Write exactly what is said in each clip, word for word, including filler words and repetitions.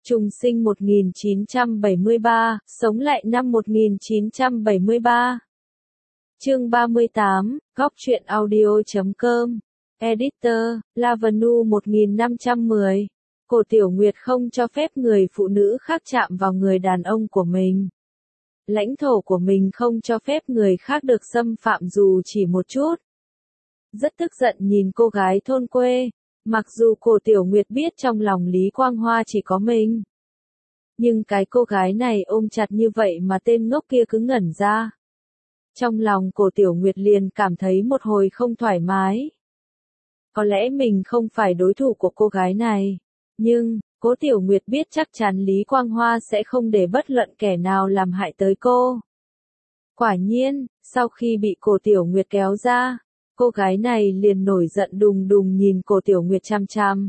Trùng sinh một nghìn chín trăm bảy mươi ba, sống lại năm một nghìn chín trăm bảy mươi ba. Chương ba mươi tám, góc truyện audio chấm com. Editor, Lavanu một nghìn năm trăm mười. Cổ Tiểu Nguyệt không cho phép người phụ nữ khác chạm vào người đàn ông của mình. Lãnh thổ của mình không cho phép người khác được xâm phạm dù chỉ một chút. Rất tức giận nhìn cô gái thôn quê. Mặc dù Cổ Tiểu Nguyệt biết trong lòng Lý Quang Hoa chỉ có mình. Nhưng cái cô gái này ôm chặt như vậy mà tên ngốc kia cứ ngẩn ra. Trong lòng Cổ Tiểu Nguyệt liền cảm thấy một hồi không thoải mái. Có lẽ mình không phải đối thủ của cô gái này. Nhưng, Cố Tiểu Nguyệt biết chắc chắn Lý Quang Hoa sẽ không để bất luận kẻ nào làm hại tới cô. Quả nhiên, sau khi bị Cổ Tiểu Nguyệt kéo ra, cô gái này liền nổi giận đùng đùng nhìn Cổ Tiểu Nguyệt chăm chăm.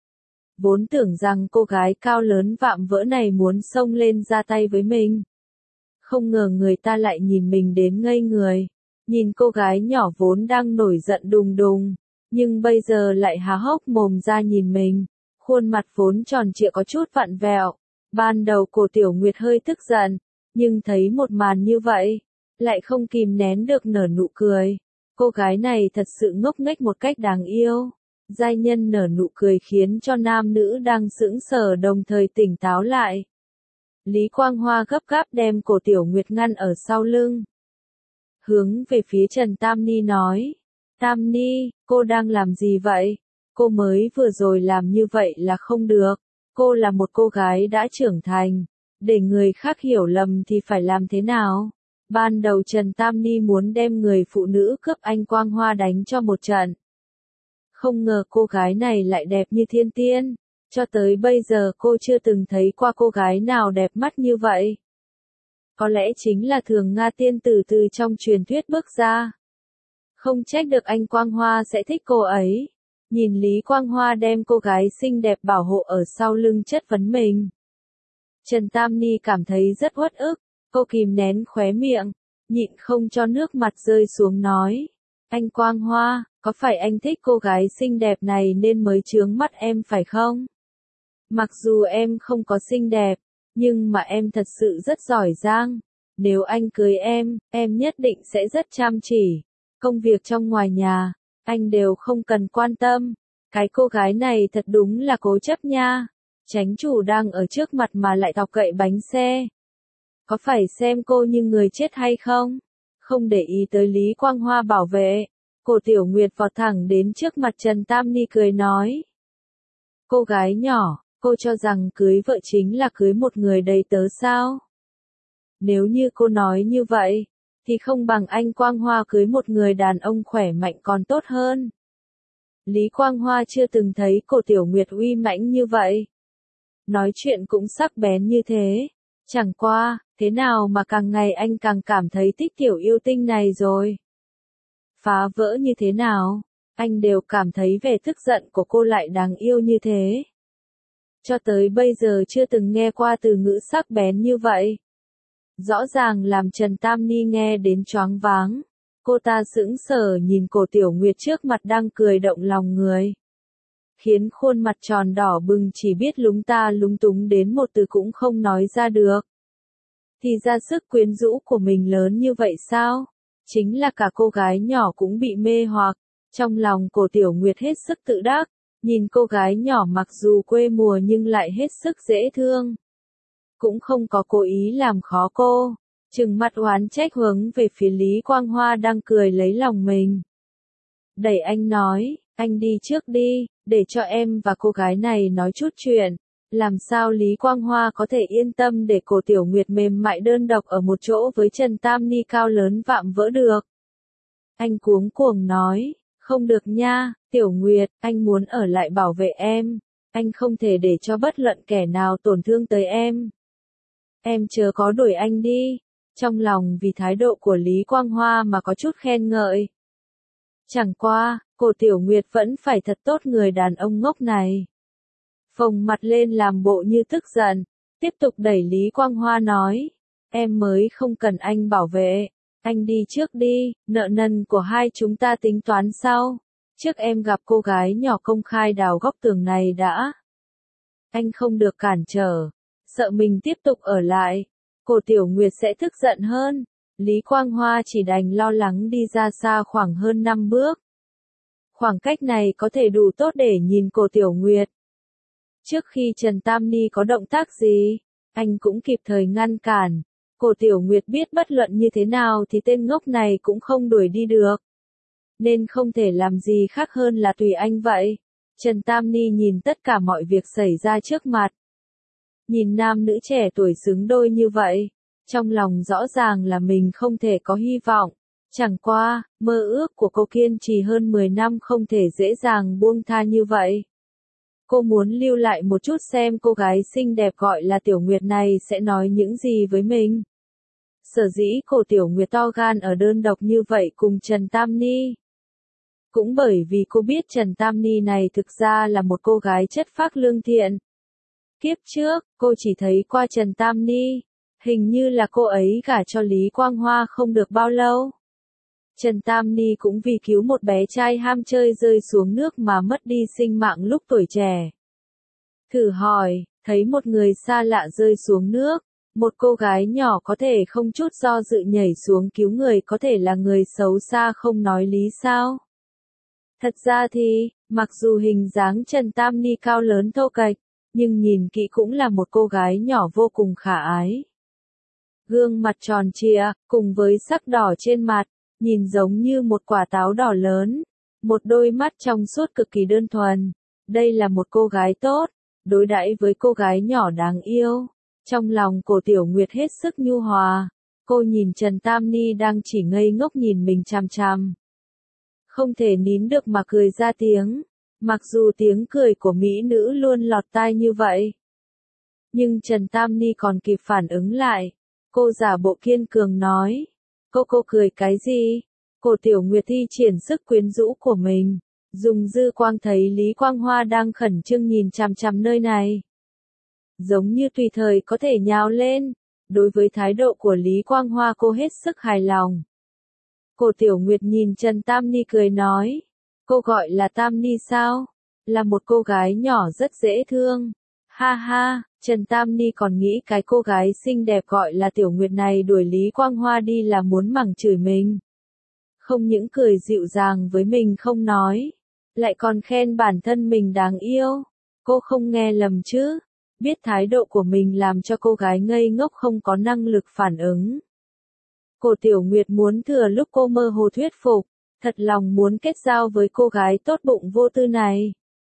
Vốn tưởng rằng cô gái cao lớn vạm vỡ này muốn xông lên ra tay với mình. Không ngờ người ta lại nhìn mình đến ngây người. Nhìn cô gái nhỏ vốn đang nổi giận đùng đùng, nhưng bây giờ lại há hốc mồm ra nhìn mình. Khuôn mặt vốn tròn trịa có chút vặn vẹo. Ban đầu Cổ Tiểu Nguyệt hơi tức giận, nhưng thấy một màn như vậy, lại không kìm nén được nở nụ cười. Cô gái này thật sự ngốc nghếch một cách đáng yêu. Giai nhân nở nụ cười khiến cho nam nữ đang sững sờ đồng thời tỉnh táo lại. Lý Quang Hoa gấp gáp đem Cổ Tiểu Nguyệt ngăn ở sau lưng. Hướng về phía Trần Tam Ni nói. Tam Ni, cô đang làm gì vậy? Cô mới vừa rồi làm như vậy là không được. Cô là một cô gái đã trưởng thành. Để người khác hiểu lầm thì phải làm thế nào? Ban đầu Trần Tam Ni muốn đem người phụ nữ cướp anh Quang Hoa đánh cho một trận. Không ngờ cô gái này lại đẹp như thiên tiên. Cho tới bây giờ cô chưa từng thấy qua cô gái nào đẹp mắt như vậy. Có lẽ chính là Thường Nga tiên tử từ trong truyền thuyết bước ra. Không trách được anh Quang Hoa sẽ thích cô ấy. Nhìn Lý Quang Hoa đem cô gái xinh đẹp bảo hộ ở sau lưng chất vấn mình. Trần Tam Ni cảm thấy rất uất ức. Cô kìm nén khóe miệng, nhịn không cho nước mặt rơi xuống nói. Anh Quang Hoa, có phải anh thích cô gái xinh đẹp này nên mới chướng mắt em phải không? Mặc dù em không có xinh đẹp, nhưng mà em thật sự rất giỏi giang. Nếu anh cưới em, em nhất định sẽ rất chăm chỉ. Công việc trong ngoài nhà, anh đều không cần quan tâm. Cái cô gái này thật đúng là cố chấp nha. Chánh chủ đang ở trước mặt mà lại thọc gậy bánh xe. Có phải xem cô như người chết hay không? Không để ý tới Lý Quang Hoa bảo vệ. Cổ Tiểu Nguyệt vọt thẳng đến trước mặt Trần Tam Ni cười nói. Cô gái nhỏ, cô cho rằng cưới vợ chính là cưới một người đầy tớ sao? Nếu như cô nói như vậy, thì không bằng anh Quang Hoa cưới một người đàn ông khỏe mạnh còn tốt hơn. Lý Quang Hoa chưa từng thấy Cổ Tiểu Nguyệt uy mãnh như vậy. Nói chuyện cũng sắc bén như thế. Chẳng qua, thế nào mà càng ngày anh càng cảm thấy thích tiểu yêu tinh này rồi. Phá vỡ như thế nào, anh đều cảm thấy vẻ tức giận của cô lại đáng yêu như thế. Cho tới bây giờ chưa từng nghe qua từ ngữ sắc bén như vậy. Rõ ràng làm Trần Tam Ni nghe đến choáng váng. Cô ta sững sờ nhìn Cổ Tiểu Nguyệt trước mặt đang cười động lòng người. Khiến khuôn mặt tròn đỏ bừng chỉ biết lúng ta lúng túng đến một từ cũng không nói ra được. Thì ra sức quyến rũ của mình lớn như vậy sao? Chính là cả cô gái nhỏ cũng bị mê hoặc. Trong lòng Cổ Tiểu Nguyệt hết sức tự đắc. Nhìn cô gái nhỏ mặc dù quê mùa nhưng lại hết sức dễ thương. Cũng không có cố ý làm khó cô. Trừng mặt oán trách hướng về phía Lý Quang Hoa đang cười lấy lòng mình. Đẩy anh nói, anh đi trước đi, để cho em và cô gái này nói chút chuyện. Làm sao Lý Quang Hoa có thể yên tâm để Cổ Tiểu Nguyệt mềm mại đơn độc ở một chỗ với Trần Tam Ni cao lớn vạm vỡ được. Anh cuống cuồng nói, không được nha, Tiểu Nguyệt, anh muốn ở lại bảo vệ em. Anh không thể để cho bất luận kẻ nào tổn thương tới em. Em chớ có đuổi anh đi. Trong lòng vì thái độ của Lý Quang Hoa mà có chút khen ngợi. Chẳng qua, Cổ Tiểu Nguyệt vẫn phải thật tốt người đàn ông ngốc này. Phồng mặt lên làm bộ như tức giận, tiếp tục đẩy Lý Quang Hoa nói, em mới không cần anh bảo vệ, anh đi trước đi, nợ nần của hai chúng ta tính toán sau, trước em gặp cô gái nhỏ công khai đào góc tường này đã. anh không được cản trở. Sợ mình tiếp tục ở lại, cô Tiểu Nguyệt sẽ tức giận hơn. Lý Quang Hoa chỉ đành lo lắng đi ra xa khoảng hơn năm bước. Khoảng cách này có thể đủ tốt để nhìn cô Tiểu Nguyệt. Trước khi Trần Tam Ni có động tác gì, anh cũng kịp thời ngăn cản. Cô Tiểu Nguyệt biết bất luận như thế nào thì tên ngốc này cũng không đuổi đi được. Nên không thể làm gì khác hơn là tùy anh vậy. Trần Tam Ni nhìn tất cả mọi việc xảy ra trước mặt. Nhìn nam nữ trẻ tuổi xứng đôi như vậy, trong lòng rõ ràng là mình không thể có hy vọng. Chẳng qua, mơ ước của cô kiên trì hơn mười năm không thể dễ dàng buông tha như vậy. Cô muốn lưu lại một chút xem cô gái xinh đẹp gọi là Tiểu Nguyệt này sẽ nói những gì với mình. Sở dĩ cô Tiểu Nguyệt to gan ở đơn độc như vậy cùng Trần Tam Ni. Cũng bởi vì cô biết Trần Tam Ni này thực ra là một cô gái chất phác lương thiện. Kiếp trước, cô chỉ thấy qua Trần Tam Ni, hình như là cô ấy gả cho Lý Quang Hoa không được bao lâu. Trần Tam Ni cũng vì cứu một bé trai ham chơi rơi xuống nước mà mất đi sinh mạng lúc tuổi trẻ. Thử hỏi, thấy một người xa lạ rơi xuống nước, một cô gái nhỏ có thể không chút do dự nhảy xuống cứu người có thể là người xấu xa không nói lý sao? Thật ra thì, mặc dù hình dáng Trần Tam Ni cao lớn thô kệch, nhưng nhìn kỹ cũng là một cô gái nhỏ vô cùng khả ái. Gương mặt tròn trịa, cùng với sắc đỏ trên mặt, nhìn giống như một quả táo đỏ lớn, một đôi mắt trong suốt cực kỳ đơn thuần. Đây là một cô gái tốt, đối đãi với cô gái nhỏ đáng yêu. Trong lòng cô Tiểu Nguyệt hết sức nhu hòa, cô nhìn Trần Tam Ni đang chỉ ngây ngốc nhìn mình chằm chằm. Không thể nín được mà cười ra tiếng, mặc dù tiếng cười của mỹ nữ luôn lọt tai như vậy. Nhưng Trần Tam Ni còn kịp phản ứng lại, cô giả bộ kiên cường nói. Cô cô cười cái gì? Cô Tiểu Nguyệt thi triển sức quyến rũ của mình, dùng dư quang thấy Lý Quang Hoa đang khẩn trương nhìn chằm chằm nơi này. Giống như tùy thời có thể nhào lên, đối với thái độ của Lý Quang Hoa cô hết sức hài lòng. Cô Tiểu Nguyệt nhìn Trần Tam Ni cười nói, cô gọi là Tam Ni sao? Là một cô gái nhỏ rất dễ thương. Ha ha, Trần Tam Ni còn nghĩ cái cô gái xinh đẹp gọi là Tiểu Nguyệt này đuổi Lý Quang Hoa đi là muốn mắng chửi mình. Không những cười dịu dàng với mình không nói, lại còn khen bản thân mình đáng yêu. Cô không nghe lầm chứ? Biết thái độ của mình làm cho cô gái ngây ngốc không có năng lực phản ứng. Cô Tiểu Nguyệt muốn thừa lúc cô mơ hồ thuyết phục, thật lòng muốn kết giao với cô gái tốt bụng vô tư này.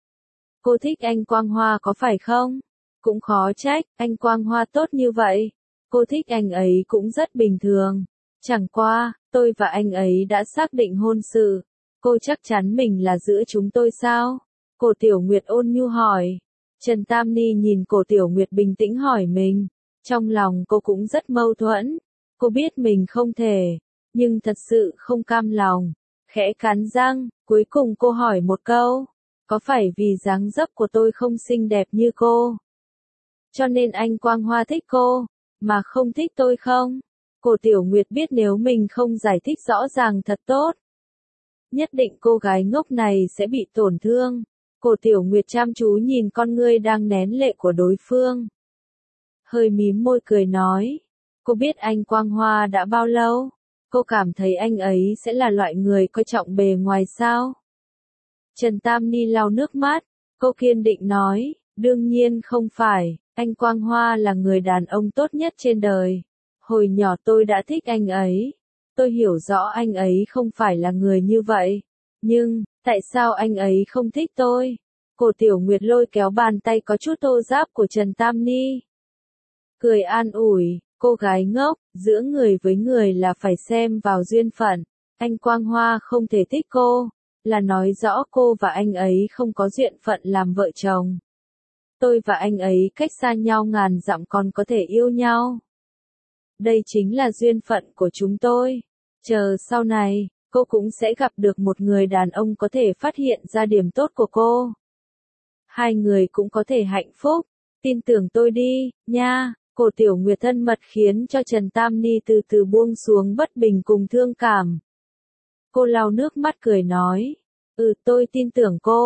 Cô thích anh Quang Hoa có phải không? Cũng khó trách, anh Quang Hoa tốt như vậy. Cô thích anh ấy cũng rất bình thường. Chẳng qua, tôi và anh ấy đã xác định hôn sự. Cô chắc chắn mình là giữa chúng tôi sao? Cô Tiểu Nguyệt ôn nhu hỏi. Trần Tam Ni nhìn cô Tiểu Nguyệt bình tĩnh hỏi mình. Trong lòng cô cũng rất mâu thuẫn. Cô biết mình không thể, nhưng thật sự không cam lòng. Khẽ cắn răng, cuối cùng cô hỏi một câu. Có phải vì dáng dấp của tôi không xinh đẹp như cô, cho nên anh Quang Hoa thích cô, mà không thích tôi không? Cô Tiểu Nguyệt biết nếu mình không giải thích rõ ràng thật tốt, nhất định cô gái ngốc này sẽ bị tổn thương. Cô Tiểu Nguyệt chăm chú nhìn con ngươi đang nén lệ của đối phương. Hơi mím môi cười nói. Cô biết anh Quang Hoa đã bao lâu? Cô cảm thấy anh ấy sẽ là loại người coi trọng bề ngoài sao? Trần Tam Ni lau nước mắt. Cô kiên định nói. Đương nhiên không phải. Anh Quang Hoa là người đàn ông tốt nhất trên đời. Hồi nhỏ tôi đã thích anh ấy. Tôi hiểu rõ anh ấy không phải là người như vậy. Nhưng, tại sao anh ấy không thích tôi? Cô Tiểu Nguyệt lôi kéo bàn tay có chút thô ráp của Trần Tam Ni. Cười an ủi, cô gái ngốc, giữa người với người là phải xem vào duyên phận. Anh Quang Hoa không thể thích cô, là nói rõ cô và anh ấy không có duyên phận làm vợ chồng. Tôi và anh ấy cách xa nhau ngàn dặm còn có thể yêu nhau. Đây chính là duyên phận của chúng tôi. Chờ sau này, cô cũng sẽ gặp được một người đàn ông có thể phát hiện ra điểm tốt của cô. Hai người cũng có thể hạnh phúc. Tin tưởng tôi đi, nha. Cô Tiểu Nguyệt thân mật khiến cho Trần Tam Ni từ từ buông xuống bất bình cùng thương cảm. Cô lau nước mắt cười nói. Ừ, tôi tin tưởng cô.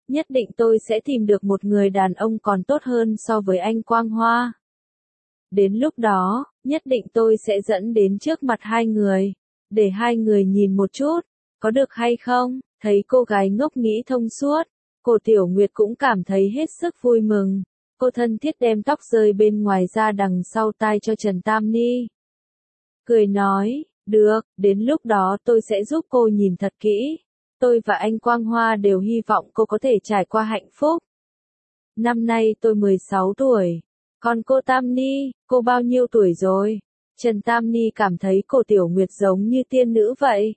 nhất định tôi sẽ tìm được một người đàn ông còn tốt hơn so với anh Quang Hoa. Đến lúc đó, nhất định tôi sẽ dẫn đến trước mặt hai người, để hai người nhìn một chút, có được hay không? Thấy cô gái ngốc nghĩ thông suốt, cô Tiểu Nguyệt cũng cảm thấy hết sức vui mừng. Cô thân thiết đem tóc rơi bên ngoài ra đằng sau tai cho Trần Tam Ni. Cười nói, được, đến lúc đó tôi sẽ giúp cô nhìn thật kỹ. Tôi và anh Quang Hoa đều hy vọng cô có thể trải qua hạnh phúc. Năm nay tôi mười sáu tuổi. Còn cô Tam Ni, cô bao nhiêu tuổi rồi? Trần Tam Ni cảm thấy cô Tiểu Nguyệt giống như tiên nữ vậy.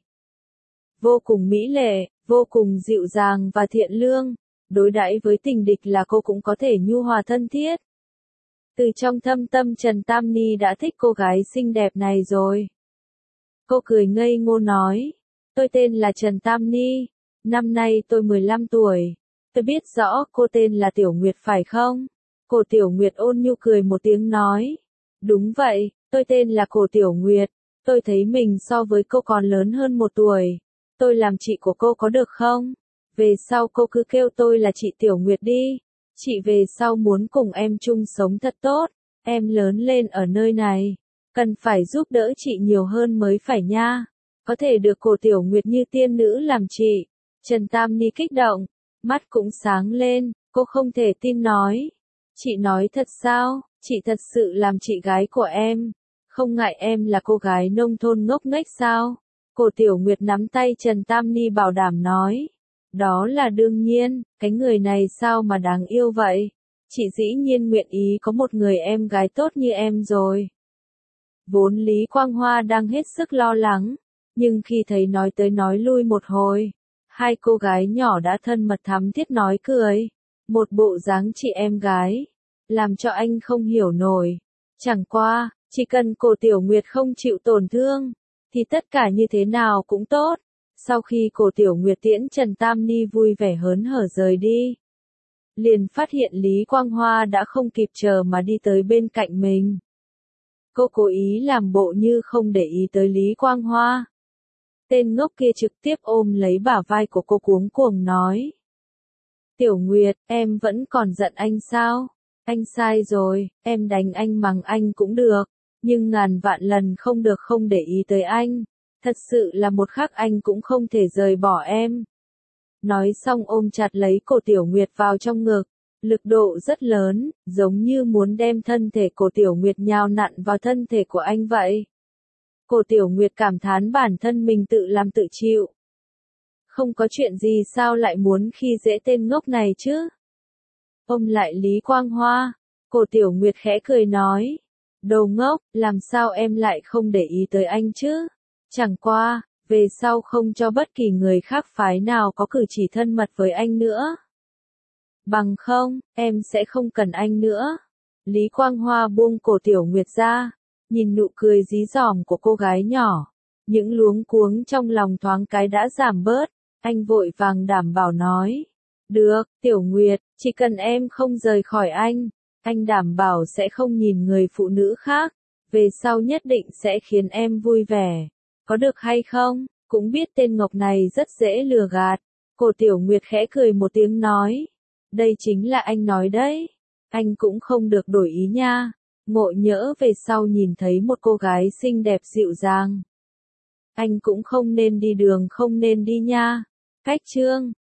Vô cùng mỹ lệ, vô cùng dịu dàng và thiện lương. Đối đãi với tình địch là cô cũng có thể nhu hòa thân thiết. Từ trong thâm tâm Trần Tam Ni đã thích cô gái xinh đẹp này rồi. Cô cười ngây ngô nói, tôi tên là Trần Tam Ni, năm nay tôi mười lăm tuổi. Tôi biết rõ cô tên là Tiểu Nguyệt phải không? Cô Tiểu Nguyệt ôn nhu cười một tiếng nói, đúng vậy, tôi tên là cô Tiểu Nguyệt, tôi thấy mình so với cô còn lớn hơn một tuổi. Tôi làm chị của cô có được không? Về sau cô cứ kêu tôi là chị Tiểu Nguyệt đi. Chị về sau muốn cùng em chung sống thật tốt. Em lớn lên ở nơi này, cần phải giúp đỡ chị nhiều hơn mới phải nha. Có thể được cô Tiểu Nguyệt như tiên nữ làm chị. Trần Tam Ni kích động, mắt cũng sáng lên, cô không thể tin nói. Chị nói thật sao? Chị thật sự làm chị gái của em. Không ngại em là cô gái nông thôn ngốc nghếch sao? Cô Tiểu Nguyệt nắm tay Trần Tam Ni bảo đảm nói. Đó là đương nhiên, cái người này sao mà đáng yêu vậy? Chị dĩ nhiên nguyện ý có một người em gái tốt như em rồi. Vốn Lý Quang Hoa đang hết sức lo lắng, nhưng khi thấy nói tới nói lui một hồi, hai cô gái nhỏ đã thân mật thắm thiết nói cười. Một bộ dáng chị em gái, làm cho anh không hiểu nổi. Chẳng qua, chỉ cần cô Tiểu Nguyệt không chịu tổn thương, thì tất cả như thế nào cũng tốt. Sau khi cô Tiểu Nguyệt tiễn Trần Tam Ni vui vẻ hớn hở rời đi, liền phát hiện Lý Quang Hoa đã không kịp chờ mà đi tới bên cạnh mình. Cô cố ý làm bộ như không để ý tới Lý Quang Hoa. Tên ngốc kia trực tiếp ôm lấy bả vai của cô cuống cuồng nói. Tiểu Nguyệt, em vẫn còn giận anh sao? Anh sai rồi, em đánh anh mắng anh cũng được, nhưng ngàn vạn lần không được không để ý tới anh. Thật sự là một khắc anh cũng không thể rời bỏ em. Nói xong ôm chặt lấy cô Tiểu Nguyệt vào trong ngực, lực độ rất lớn, giống như muốn đem thân thể cô Tiểu Nguyệt nhào nặn vào thân thể của anh vậy. Cô Tiểu Nguyệt cảm thán bản thân mình tự làm tự chịu. Không có chuyện gì sao lại muốn khi dễ tên ngốc này chứ? Ôm lại Lý Quang Hoa, cô Tiểu Nguyệt khẽ cười nói. Đồ ngốc, làm sao em lại không để ý tới anh chứ? Chẳng qua, về sau không cho bất kỳ người khác phái nào có cử chỉ thân mật với anh nữa. Bằng không, em sẽ không cần anh nữa. Lý Quang Hoa buông cổ Tiểu Nguyệt ra, nhìn nụ cười dí dỏm của cô gái nhỏ. Những luống cuống trong lòng thoáng cái đã giảm bớt, anh vội vàng đảm bảo nói. Được, Tiểu Nguyệt, chỉ cần em không rời khỏi anh, anh đảm bảo sẽ không nhìn người phụ nữ khác. Về sau nhất định sẽ khiến em vui vẻ. Có được hay không? Cũng biết tên ngọc này rất dễ lừa gạt. Cô Tiểu Nguyệt khẽ cười một tiếng nói. Đây chính là anh nói đấy. Anh cũng không được đổi ý nha. Ngộ nhỡ về sau nhìn thấy một cô gái xinh đẹp dịu dàng. Anh cũng không nên đi đường không nên đi nha. Cách chương